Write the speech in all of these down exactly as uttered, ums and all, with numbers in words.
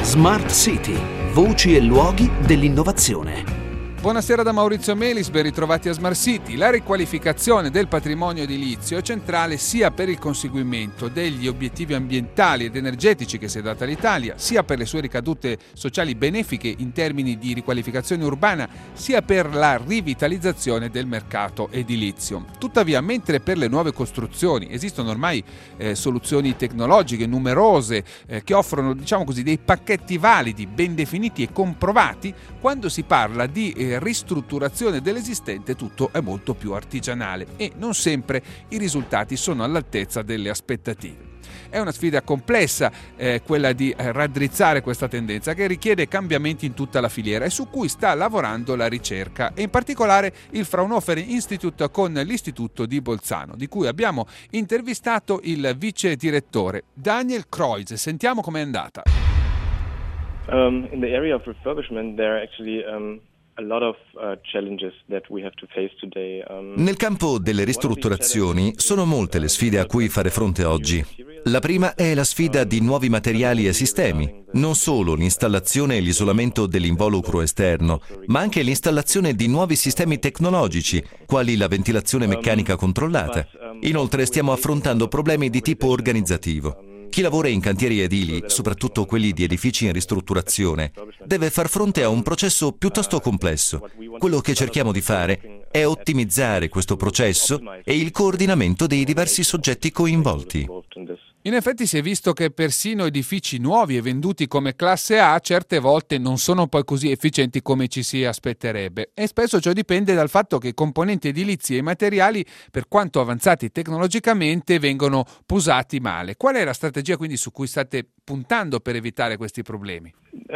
Smart City, voci e luoghi dell'innovazione. Buonasera da Maurizio Melis, ben ritrovati a Smart City. La riqualificazione del patrimonio edilizio è centrale sia per il conseguimento degli obiettivi ambientali ed energetici che si è data l'Italia, sia per le sue ricadute sociali benefiche in termini di riqualificazione urbana, sia per la rivitalizzazione del mercato edilizio. Tuttavia, mentre per le nuove costruzioni esistono ormai eh, soluzioni tecnologiche numerose eh, che offrono, diciamo così, dei pacchetti validi, ben definiti e comprovati, quando si parla di eh, ristrutturazione dell'esistente tutto è molto più artigianale e non sempre i risultati sono all'altezza delle aspettative. È una sfida complessa eh, quella di eh, raddrizzare questa tendenza, che richiede cambiamenti in tutta la filiera e su cui sta lavorando la ricerca, e in particolare il Fraunhofer Institute con l'Istituto di Bolzano, di cui abbiamo intervistato il vice direttore Daniel Kreuz. Sentiamo com'è andata. Um, in the area of refurbishment there are actually um... Nel campo delle ristrutturazioni sono molte le sfide a cui fare fronte oggi. La prima è la sfida di nuovi materiali e sistemi, non solo l'installazione e l'isolamento dell'involucro esterno, ma anche l'installazione di nuovi sistemi tecnologici, quali la ventilazione meccanica controllata. Inoltre stiamo affrontando problemi di tipo organizzativo. Chi lavora in cantieri edili, soprattutto quelli di edifici in ristrutturazione, deve far fronte a un processo piuttosto complesso. Quello che cerchiamo di fare è ottimizzare questo processo e il coordinamento dei diversi soggetti coinvolti. In effetti si è visto che persino edifici nuovi e venduti come classe A certe volte non sono poi così efficienti come ci si aspetterebbe, e spesso ciò dipende dal fatto che i componenti edilizi e i materiali, per quanto avanzati tecnologicamente, vengono posati male. Qual è la strategia quindi su cui state puntando per evitare questi problemi?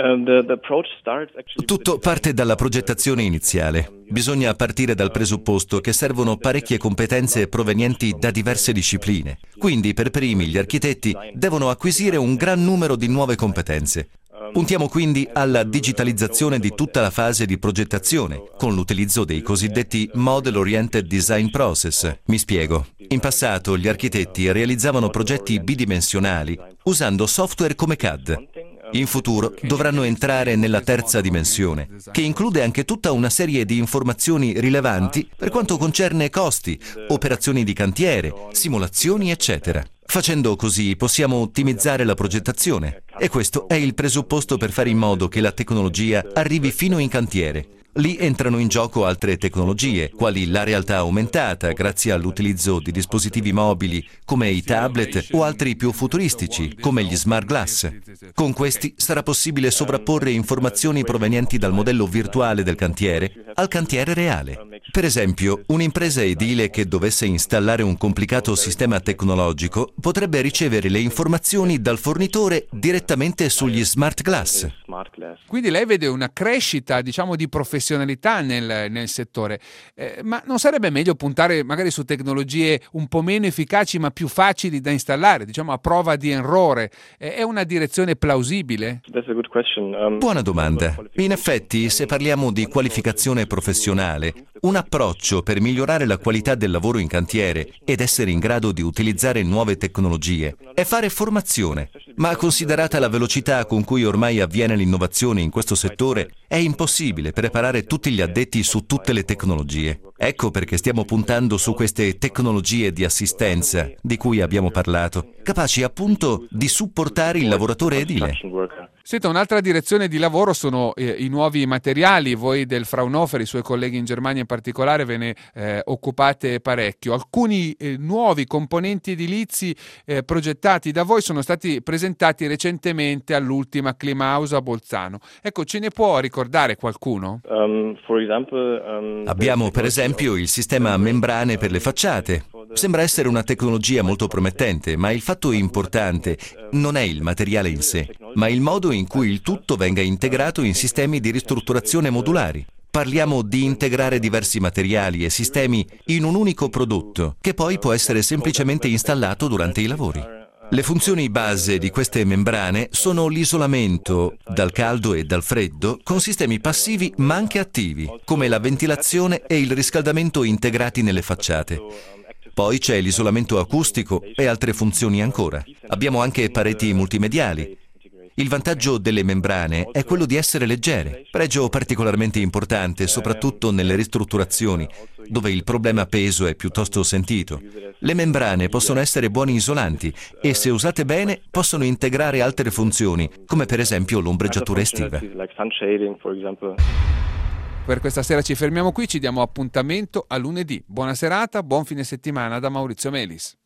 Tutto parte dalla progettazione iniziale. Bisogna partire dal presupposto che servono parecchie competenze provenienti da diverse discipline. Quindi, per primi, gli architetti devono acquisire un gran numero di nuove competenze. Puntiamo quindi alla digitalizzazione di tutta la fase di progettazione, con l'utilizzo dei cosiddetti Model Oriented Design Process. Mi spiego. In passato gli architetti realizzavano progetti bidimensionali usando software come C A D. In futuro dovranno entrare nella terza dimensione, che include anche tutta una serie di informazioni rilevanti per quanto concerne costi, operazioni di cantiere, simulazioni, eccetera. Facendo così possiamo ottimizzare la progettazione, e questo è il presupposto per fare in modo che la tecnologia arrivi fino in cantiere. Lì entrano in gioco altre tecnologie, quali la realtà aumentata, grazie all'utilizzo di dispositivi mobili come i tablet o altri più futuristici, come gli smart glass. Con questi sarà possibile sovrapporre informazioni provenienti dal modello virtuale del cantiere al cantiere reale. Per esempio, un'impresa edile che dovesse installare un complicato sistema tecnologico potrebbe ricevere le informazioni dal fornitore direttamente sugli smart glass. Quindi lei vede una crescita, diciamo, di professionalità nel, nel settore, eh, ma non sarebbe meglio puntare magari su tecnologie un po' meno efficaci ma più facili da installare, diciamo a prova di errore? Eh, è una direzione plausibile? Buona domanda. In effetti, se parliamo di qualificazione professionale, un approccio per migliorare la qualità del lavoro in cantiere ed essere in grado di utilizzare nuove tecnologie è fare formazione, ma considerata la velocità con cui ormai avviene l'innovazione in questo settore, è impossibile preparare tutti gli addetti su tutte le tecnologie. Ecco perché stiamo puntando su queste tecnologie di assistenza di cui abbiamo parlato, capaci appunto di supportare il lavoratore edile. Senta, un'altra direzione di lavoro sono eh, i nuovi materiali. Voi del Fraunhofer, i suoi colleghi in Germania in particolare, ve ne eh, occupate parecchio. Alcuni eh, nuovi componenti edilizi eh, progettati da voi sono stati presentati recentemente all'ultima Klimahouse a Bolzano. Ecco, ce ne può ricordare qualcuno? Um, for example, um, Abbiamo per esempio il sistema a membrane per le facciate. Sembra essere una tecnologia molto promettente, ma il fatto importante non è il materiale in sé, ma il modo in cui il tutto venga integrato in sistemi di ristrutturazione modulari. Parliamo di integrare diversi materiali e sistemi in un unico prodotto, che poi può essere semplicemente installato durante i lavori. Le funzioni base di queste membrane sono l'isolamento dal caldo e dal freddo con sistemi passivi ma anche attivi, come la ventilazione e il riscaldamento integrati nelle facciate. Poi c'è l'isolamento acustico e altre funzioni ancora. Abbiamo anche pareti multimediali. Il vantaggio delle membrane è quello di essere leggere, pregio particolarmente importante soprattutto nelle ristrutturazioni, dove il problema peso è piuttosto sentito. Le membrane possono essere buoni isolanti e, se usate bene, possono integrare altre funzioni, come per esempio l'ombreggiatura estiva. Per questa sera ci fermiamo qui, ci diamo appuntamento a lunedì. Buona serata, buon fine settimana da Maurizio Melis.